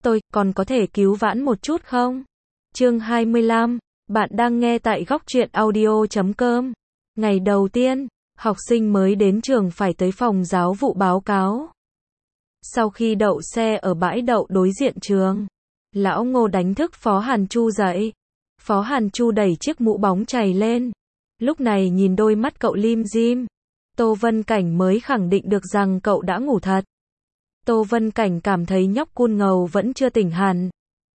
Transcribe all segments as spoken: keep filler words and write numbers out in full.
Tôi, còn có thể cứu vãn một chút không? Chương hai mươi lăm, bạn đang nghe tại góc truyện audio chấm com. Ngày đầu tiên, học sinh mới đến trường phải tới phòng giáo vụ báo cáo. Sau khi đậu xe ở bãi đậu đối diện trường, lão Ngô đánh thức Phó Hàn Chu dậy. Phó Hàn Chu đẩy chiếc mũ bóng chày lên. Lúc này nhìn đôi mắt cậu lim dim, Tô Vân Cảnh mới khẳng định được rằng cậu đã ngủ thật. Tô Vân Cảnh cảm thấy nhóc Cun Ngầu vẫn chưa tỉnh hẳn.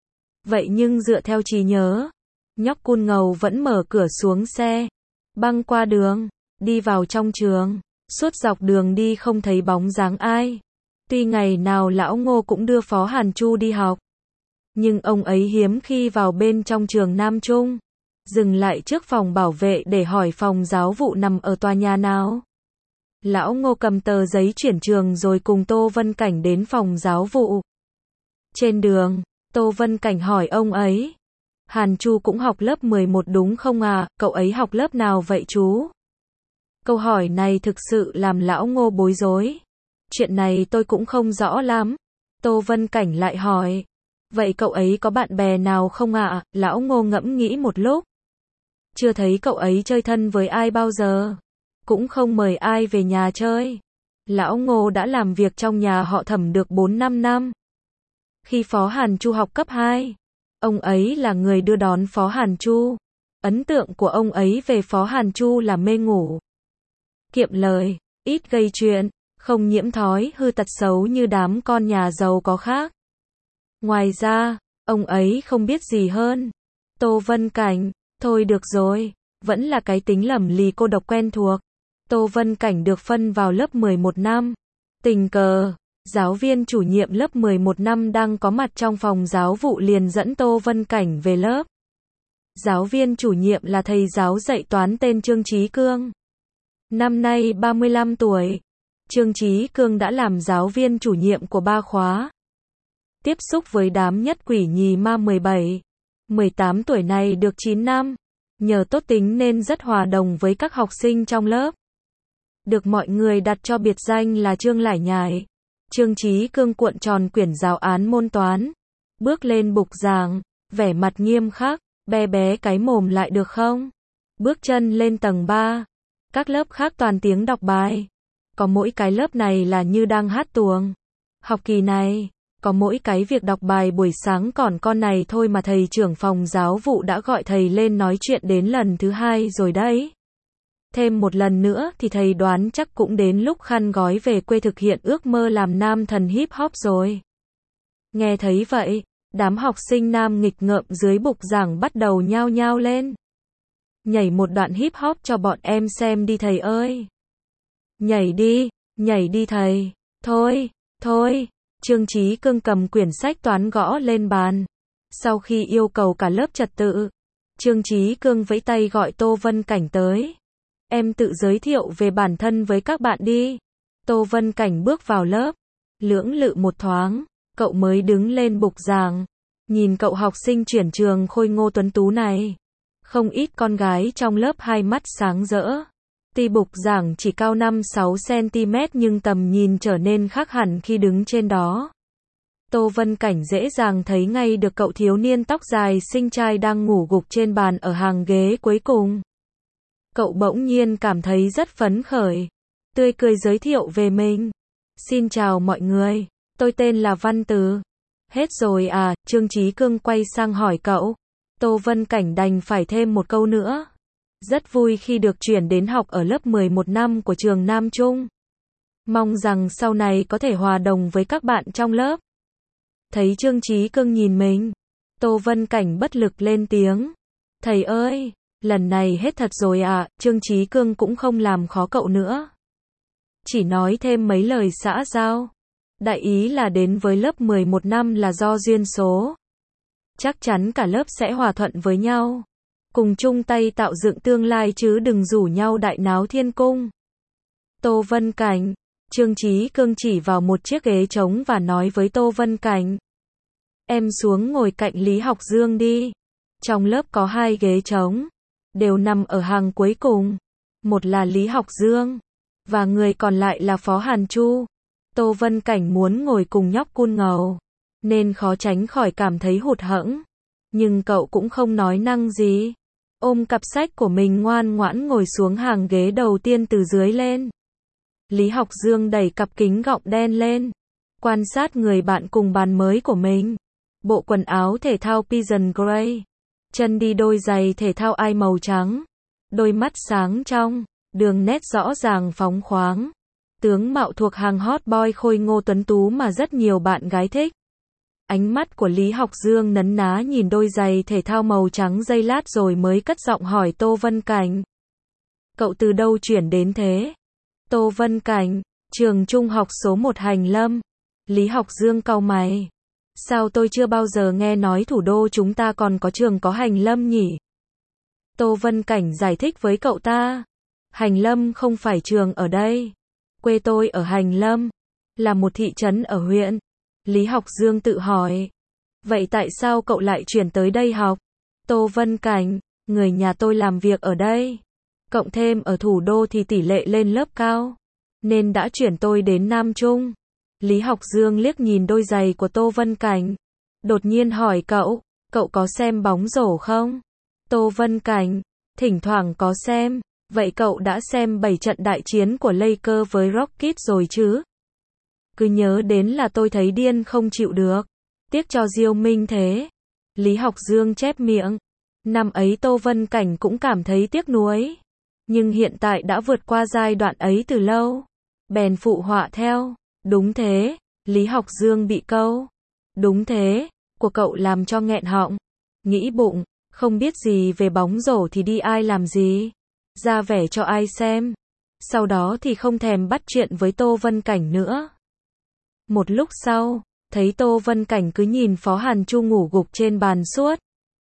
Vậy nhưng dựa theo trí nhớ, nhóc Cun Ngầu vẫn mở cửa xuống xe, băng qua đường, đi vào trong trường. Suốt dọc đường đi không thấy bóng dáng ai. Tuy ngày nào lão Ngô cũng đưa Phó Hàn Chu đi học, nhưng ông ấy hiếm khi vào bên trong trường Nam Trung, dừng lại trước phòng bảo vệ để hỏi phòng giáo vụ nằm ở tòa nhà nào. Lão Ngô cầm tờ giấy chuyển trường rồi cùng Tô Vân Cảnh đến phòng giáo vụ. Trên đường, Tô Vân Cảnh hỏi ông ấy, Hàn Chu cũng học lớp mười một đúng không à, cậu ấy học lớp nào vậy chú? Câu hỏi này thực sự làm lão Ngô bối rối. Chuyện này tôi cũng không rõ lắm. Tô Vân Cảnh lại hỏi, vậy cậu ấy có bạn bè nào không ạ? À? Lão Ngô ngẫm nghĩ một lúc. Chưa thấy cậu ấy chơi thân với ai bao giờ. Cũng không mời ai về nhà chơi. Lão Ngô đã làm việc trong nhà họ Thẩm được bốn năm năm. Khi Phó Hàn Chu học cấp hai, ông ấy là người đưa đón Phó Hàn Chu. Ấn tượng của ông ấy về Phó Hàn Chu là mê ngủ, kiệm lời, ít gây chuyện, không nhiễm thói hư tật xấu như đám con nhà giàu có khác. Ngoài ra, ông ấy không biết gì hơn. Tô Vân Cảnh, thôi được rồi, vẫn là cái tính lẩm lì cô độc quen thuộc. Tô Vân Cảnh được phân vào lớp mười một năm. Tình cờ, giáo viên chủ nhiệm lớp mười một năm đang có mặt trong phòng giáo vụ liền dẫn Tô Vân Cảnh về lớp. Giáo viên chủ nhiệm là thầy giáo dạy toán tên Trương Chí Cương. Năm nay ba mươi lăm tuổi, Trương Chí Cương đã làm giáo viên chủ nhiệm của ba khóa. Tiếp xúc với đám nhất quỷ nhì ma mười bảy, mười tám tuổi này được chín năm. Nhờ tốt tính nên rất hòa đồng với các học sinh trong lớp. Được mọi người đặt cho biệt danh là Trương Lải Nhải. Trương Chí Cương cuộn tròn quyển giáo án môn toán, bước lên bục giảng, vẻ mặt nghiêm khắc, bé bé cái mồm lại được không? Bước chân lên tầng ba. Các lớp khác toàn tiếng đọc bài. Có mỗi cái lớp này là như đang hát tuồng. Học kỳ này, có mỗi cái việc đọc bài buổi sáng còn con này thôi mà thầy trưởng phòng giáo vụ đã gọi thầy lên nói chuyện đến lần thứ hai rồi đấy. Thêm một lần nữa thì thầy đoán chắc cũng đến lúc khăn gói về quê thực hiện ước mơ làm nam thần hip hop rồi. Nghe thấy vậy, đám học sinh nam nghịch ngợm dưới bục giảng bắt đầu nhao nhao lên. Nhảy một đoạn hip hop cho bọn em xem đi thầy ơi. Nhảy đi, nhảy đi thầy. Thôi, thôi. Trương Chí Cương cầm quyển sách toán gõ lên bàn. Sau khi yêu cầu cả lớp trật tự, Trương Chí Cương vẫy tay gọi Tô Vân Cảnh tới. Em tự giới thiệu về bản thân với các bạn đi. Tô Vân Cảnh bước vào lớp. Lưỡng lự một thoáng, cậu mới đứng lên bục giảng. Nhìn cậu học sinh chuyển trường khôi ngô tuấn tú này. Không ít con gái trong lớp hai mắt sáng rỡ. Tuy bục giảng chỉ cao năm sáu xăng-ti-mét nhưng tầm nhìn trở nên khác hẳn khi đứng trên đó. Tô Vân Cảnh dễ dàng thấy ngay được cậu thiếu niên tóc dài xinh trai đang ngủ gục trên bàn ở hàng ghế cuối cùng. Cậu bỗng nhiên cảm thấy rất phấn khởi. Tươi cười giới thiệu về mình. Xin chào mọi người, tôi tên là Văn Từ. Hết rồi à, Trương Chí Cương quay sang hỏi cậu. Tô Vân Cảnh đành phải thêm một câu nữa. Rất vui khi được chuyển đến học ở lớp mười một năm của trường Nam Trung. Mong rằng sau này có thể hòa đồng với các bạn trong lớp. Thấy Trương Chí Cương nhìn mình, Tô Vân Cảnh bất lực lên tiếng. Thầy ơi, lần này hết thật rồi à, Trương Chí Cương cũng không làm khó cậu nữa. Chỉ nói thêm mấy lời xã giao. Đại ý là đến với lớp mười một năm là do duyên số. Chắc chắn cả lớp sẽ hòa thuận với nhau. Cùng chung tay tạo dựng tương lai chứ đừng rủ nhau đại náo thiên cung. Tô Vân Cảnh, Trương Chí Cương chỉ vào một chiếc ghế trống và nói với Tô Vân Cảnh. Em xuống ngồi cạnh Lý Học Dương đi. Trong lớp có hai ghế trống, đều nằm ở hàng cuối cùng. Một là Lý Học Dương, và người còn lại là Phó Hàn Chu. Tô Vân Cảnh muốn ngồi cùng nhóc Cun Ngầu. nên khó tránh khỏi cảm thấy hụt hẫng. Nhưng cậu cũng không nói năng gì. Ôm cặp sách của mình ngoan ngoãn ngồi xuống hàng ghế đầu tiên từ dưới lên. Lý Học Dương đẩy cặp kính gọng đen lên, quan sát người bạn cùng bàn mới của mình. Bộ quần áo thể thao Pigeon Grey, chân đi đôi giày thể thao ai màu trắng, đôi mắt sáng trong, đường nét rõ ràng phóng khoáng. Tướng mạo thuộc hàng hot boy khôi ngô tuấn tú mà rất nhiều bạn gái thích. Ánh mắt của Lý Học Dương nấn ná nhìn đôi giày thể thao màu trắng giây lát rồi mới cất giọng hỏi Tô Vân Cảnh. Cậu từ đâu chuyển đến thế? Tô Vân Cảnh, trường trung học số một Hành Lâm. Lý Học Dương cau mày. Sao tôi chưa bao giờ nghe nói thủ đô chúng ta còn có trường có Hành Lâm nhỉ? Tô Vân Cảnh giải thích với cậu ta. Hành Lâm không phải trường ở đây. Quê tôi ở Hành Lâm, là một thị trấn ở huyện. Lý Học Dương tự hỏi. Vậy tại sao cậu lại chuyển tới đây học? Tô Vân Cảnh, người nhà tôi làm việc ở đây. Cộng thêm ở thủ đô thì tỷ lệ lên lớp cao, nên đã chuyển tôi đến Nam Trung. Lý Học Dương liếc nhìn đôi giày của Tô Vân Cảnh. Đột nhiên hỏi cậu, cậu có xem bóng rổ không? Tô Vân Cảnh, thỉnh thoảng có xem. Vậy cậu đã xem bảy trận đại chiến của Lakers với Rockets rồi chứ? Cứ nhớ đến là tôi thấy điên không chịu được. Tiếc cho Diêu Minh thế. Lý Học Dương chép miệng. Năm ấy Tô Vân Cảnh cũng cảm thấy tiếc nuối. Nhưng hiện tại đã vượt qua giai đoạn ấy từ lâu. Bèn phụ họa theo. Đúng thế. Lý Học Dương bị câu. Đúng thế. Của cậu làm cho nghẹn họng. Nghĩ bụng. Không biết gì về bóng rổ thì đi ai làm gì. Ra vẻ cho ai xem. Sau đó thì không thèm bắt chuyện với Tô Vân Cảnh nữa. Một lúc sau, thấy Tô Vân Cảnh cứ nhìn Phó Hàn Chu ngủ gục trên bàn suốt.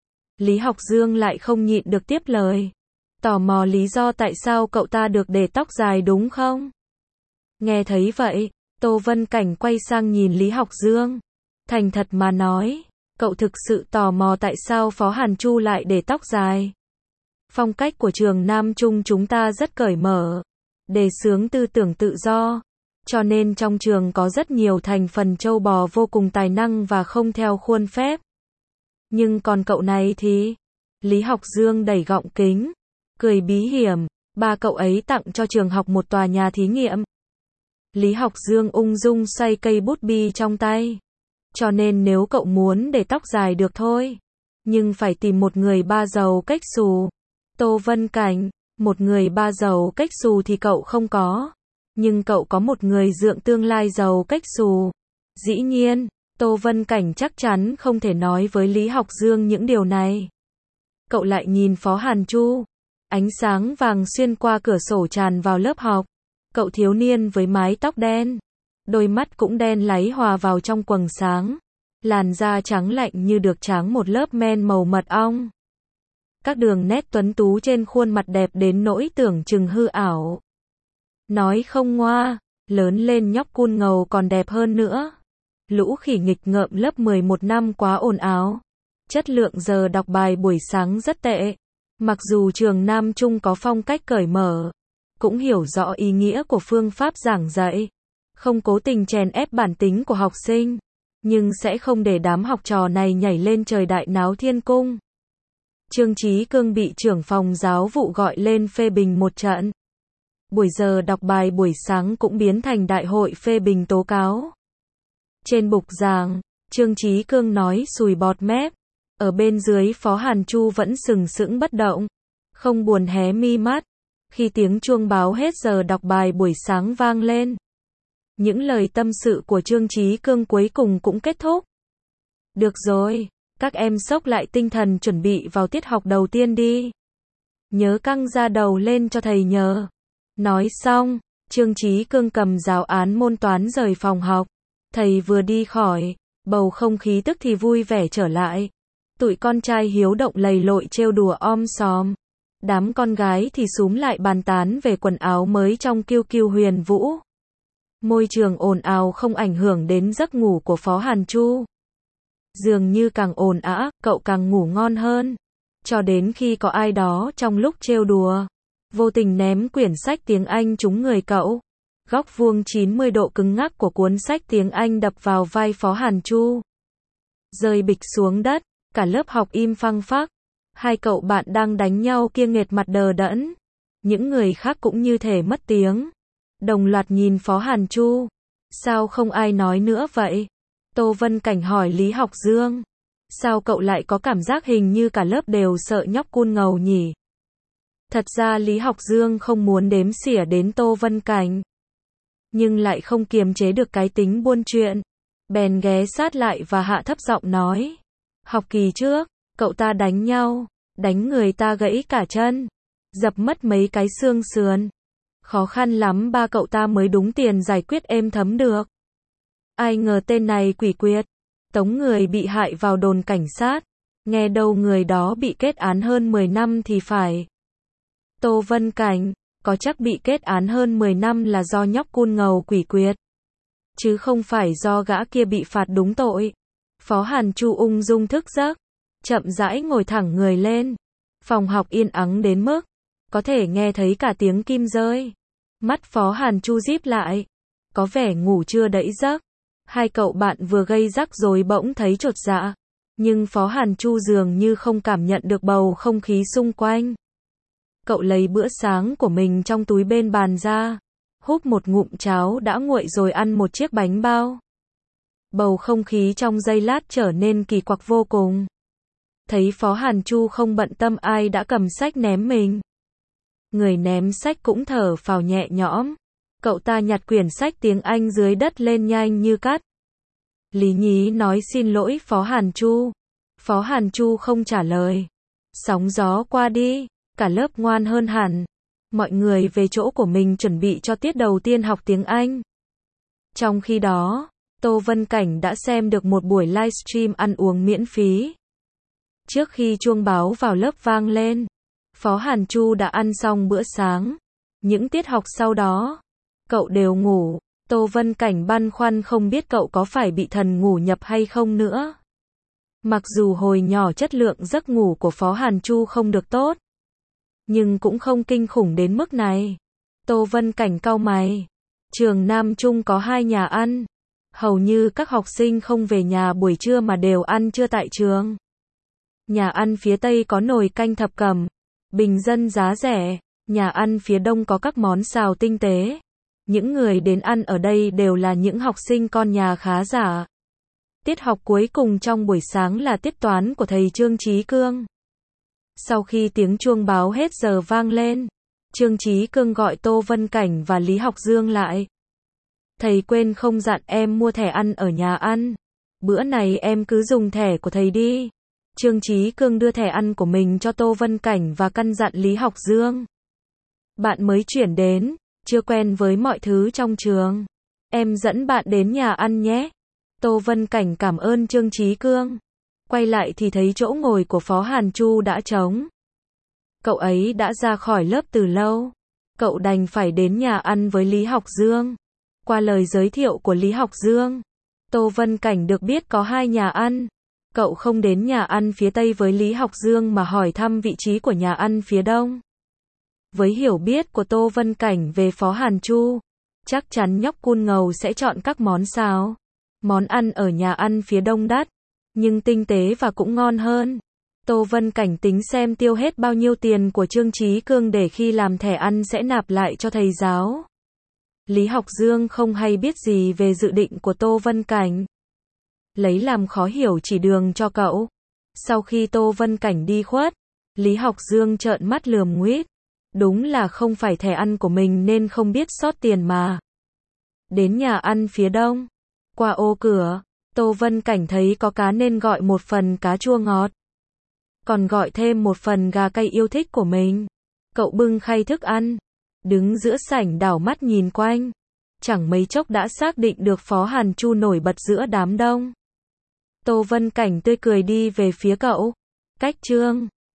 Lý Học Dương lại không nhịn được tiếp lời. Tò mò lý do tại sao cậu ta được để tóc dài đúng không? Nghe thấy vậy, Tô Vân Cảnh quay sang nhìn Lý Học Dương. Thành thật mà nói, cậu thực sự tò mò tại sao Phó Hàn Chu lại để tóc dài. Phong cách của trường Nam Trung chúng ta rất cởi mở, đề xướng tư tưởng tự do. Cho nên trong trường có rất nhiều thành phần trâu bò vô cùng tài năng và không theo khuôn phép. Nhưng còn cậu này thì... Lý Học Dương đẩy gọng kính, cười bí hiểm. Ba cậu ấy tặng cho trường học một tòa nhà thí nghiệm. Lý Học Dương ung dung xoay cây bút bi trong tay. Cho nên nếu cậu muốn để tóc dài được thôi. Nhưng phải tìm một người ba giàu cách xù. Tô Vân Cảnh, một người ba giàu cách xù thì cậu không có. Nhưng cậu có một người dượng tương lai giàu cách xù. Dĩ nhiên, Tô Vân Cảnh chắc chắn không thể nói với Lý Học Dương những điều này. Cậu lại nhìn Phó Hàn Chu. Ánh sáng vàng xuyên qua cửa sổ tràn vào lớp học. Cậu thiếu niên với mái tóc đen. Đôi mắt cũng đen láy hòa vào trong quầng sáng. Làn da trắng lạnh như được tráng một lớp men màu mật ong. Các đường nét tuấn tú trên khuôn mặt đẹp đến nỗi tưởng chừng hư ảo. Nói không ngoa, lớn lên nhóc cun ngầu còn đẹp hơn nữa. Lũ khỉ nghịch ngợm lớp mười một năm quá ồn ào. Chất lượng giờ đọc bài buổi sáng rất tệ. Mặc dù trường Nam Trung có phong cách cởi mở, cũng hiểu rõ ý nghĩa của phương pháp giảng dạy, không cố tình chèn ép bản tính của học sinh, nhưng sẽ không để đám học trò này nhảy lên trời đại náo thiên cung. Trương Chí Cương bị trưởng phòng giáo vụ gọi lên phê bình một trận. Buổi giờ đọc bài buổi sáng cũng biến thành đại hội phê bình tố cáo. Trên bục giảng, Trương Chí Cương nói sùi bọt mép. Ở bên dưới Phó Hàn Chu vẫn sừng sững bất động, không buồn hé mi mắt. Khi tiếng chuông báo hết giờ đọc bài buổi sáng vang lên, những lời tâm sự của Trương Chí Cương cuối cùng cũng kết thúc. Được rồi, các em xốc lại tinh thần chuẩn bị vào tiết học đầu tiên đi. Nhớ căng da đầu lên cho thầy nhờ. Nói xong, Trương Chí Cương cầm giáo án môn toán rời phòng học. Thầy vừa đi khỏi, bầu không khí tức thì vui vẻ trở lại. Tụi con trai hiếu động lầy lội trêu đùa om sòm. Đám con gái thì xúm lại bàn tán về quần áo mới trong kiêu kiêu huyền vũ. Môi trường ồn ào không ảnh hưởng đến giấc ngủ của Phó Hàn Chu. Dường như càng ồn ào, cậu càng ngủ ngon hơn. Cho đến khi có ai đó trong lúc trêu đùa, vô tình ném quyển sách tiếng Anh trúng người cậu. Góc vuông chín mươi độ cứng ngắc của cuốn sách tiếng Anh đập vào vai Phó Hàn Chu. rơi bịch xuống đất, cả lớp học im phăng phắc. Hai cậu bạn đang đánh nhau kia nghệt mặt đờ đẫn. Những người khác cũng như thể mất tiếng. Đồng loạt nhìn Phó Hàn Chu. Sao không ai nói nữa vậy? Tô Vân Cảnh hỏi Lý Học Dương. Sao cậu lại có cảm giác hình như cả lớp đều sợ nhóc cun ngầu nhỉ? Thật ra Lý Học Dương không muốn đếm xỉa đến Tô Vân Cảnh. Nhưng lại không kiềm chế được cái tính buôn chuyện. Bèn ghé sát lại và hạ thấp giọng nói. Học kỳ trước, cậu ta đánh nhau, đánh người ta gãy cả chân, dập mất mấy cái xương sườn. Khó khăn lắm ba cậu ta mới đúng tiền giải quyết êm thấm được. Ai ngờ tên này quỷ quyệt, tống người bị hại vào đồn cảnh sát, nghe đâu người đó bị kết án hơn mười năm thì phải. Tô Vân Cảnh, có chắc bị kết án hơn mười năm là do nhóc cun ngầu quỷ quyệt, chứ không phải do gã kia bị phạt đúng tội. Phó Hàn Chu ung dung thức giấc, chậm rãi ngồi thẳng người lên. Phòng học yên ắng đến mức có thể nghe thấy cả tiếng kim rơi. Mắt Phó Hàn Chu díp lại, có vẻ ngủ chưa đẫy giấc. Hai cậu bạn vừa gây rắc rồi bỗng thấy chột dạ, nhưng Phó Hàn Chu dường như không cảm nhận được bầu không khí xung quanh. Cậu lấy bữa sáng của mình trong túi bên bàn ra, húp một ngụm cháo đã nguội rồi ăn một chiếc bánh bao. Bầu không khí trong giây lát trở nên kỳ quặc vô cùng. Thấy Phó Hàn Chu không bận tâm ai đã cầm sách ném mình. Người ném sách cũng thở phào nhẹ nhõm. Cậu ta nhặt quyển sách tiếng Anh dưới đất lên nhanh như cắt. Lý Nhí nói xin lỗi Phó Hàn Chu. Phó Hàn Chu không trả lời. Sóng gió qua đi, cả lớp ngoan hơn hẳn. Mọi người về chỗ của mình chuẩn bị cho tiết đầu tiên học tiếng Anh. Trong khi đó, Tô Vân Cảnh đã xem được một buổi livestream ăn uống miễn phí. Trước khi chuông báo vào lớp vang lên, Phó Hàn Chu đã ăn xong bữa sáng. Những tiết học sau đó, cậu đều ngủ. Tô Vân Cảnh băn khoăn không biết cậu có phải bị thần ngủ nhập hay không nữa. Mặc dù hồi nhỏ chất lượng giấc ngủ của Phó Hàn Chu không được tốt, nhưng cũng không kinh khủng đến mức này. Tô Vân Cảnh cau mày. Trường Nam Trung có hai nhà ăn. Hầu như các học sinh không về nhà buổi trưa mà đều ăn trưa tại trường. Nhà ăn phía Tây có nồi canh thập cẩm, bình dân giá rẻ. Nhà ăn phía Đông có các món xào tinh tế. Những người đến ăn ở đây đều là những học sinh con nhà khá giả. Tiết học cuối cùng trong buổi sáng là tiết toán của thầy Trương Chí Cương. Sau khi tiếng chuông báo hết giờ vang lên, Trương Chí Cương gọi Tô Vân Cảnh và Lý Học Dương lại. Thầy quên không dặn em mua thẻ ăn ở nhà ăn. Bữa này em cứ dùng thẻ của thầy đi. Trương Chí Cương đưa thẻ ăn của mình cho Tô Vân Cảnh và căn dặn Lý Học Dương. Bạn mới chuyển đến, chưa quen với mọi thứ trong trường. Em dẫn bạn đến nhà ăn nhé. Tô Vân Cảnh cảm ơn Trương Chí Cương. Quay lại thì thấy chỗ ngồi của Phó Hàn Chu đã trống. Cậu ấy đã ra khỏi lớp từ lâu. Cậu đành phải đến nhà ăn với Lý Học Dương. Qua lời giới thiệu của Lý Học Dương, Tô Vân Cảnh được biết có hai nhà ăn. Cậu không đến nhà ăn phía Tây với Lý Học Dương mà hỏi thăm vị trí của nhà ăn phía Đông. Với hiểu biết của Tô Vân Cảnh về Phó Hàn Chu, chắc chắn nhóc cun ngầu sẽ chọn các món xào. Món ăn ở nhà ăn phía Đông đắt, nhưng tinh tế và cũng ngon hơn. Tô Vân Cảnh tính xem tiêu hết bao nhiêu tiền của Trương Chí Cương để khi làm thẻ ăn sẽ nạp lại cho thầy giáo. Lý Học Dương không hay biết gì về dự định của Tô Vân Cảnh. Lấy làm khó hiểu chỉ đường cho cậu. Sau khi Tô Vân Cảnh đi khuất, Lý Học Dương trợn mắt lườm nguýt. Đúng là không phải thẻ ăn của mình nên không biết sót tiền mà. Đến nhà ăn phía Đông. Qua ô cửa, Tô Vân Cảnh thấy có cá nên gọi một phần cá chua ngọt. Còn gọi thêm một phần gà cay yêu thích của mình. Cậu bưng khay thức ăn, đứng giữa sảnh đảo mắt nhìn quanh. Chẳng mấy chốc đã xác định được Phó Hàn Chu nổi bật giữa đám đông. Tô Vân Cảnh tươi cười đi về phía cậu. Cách Trương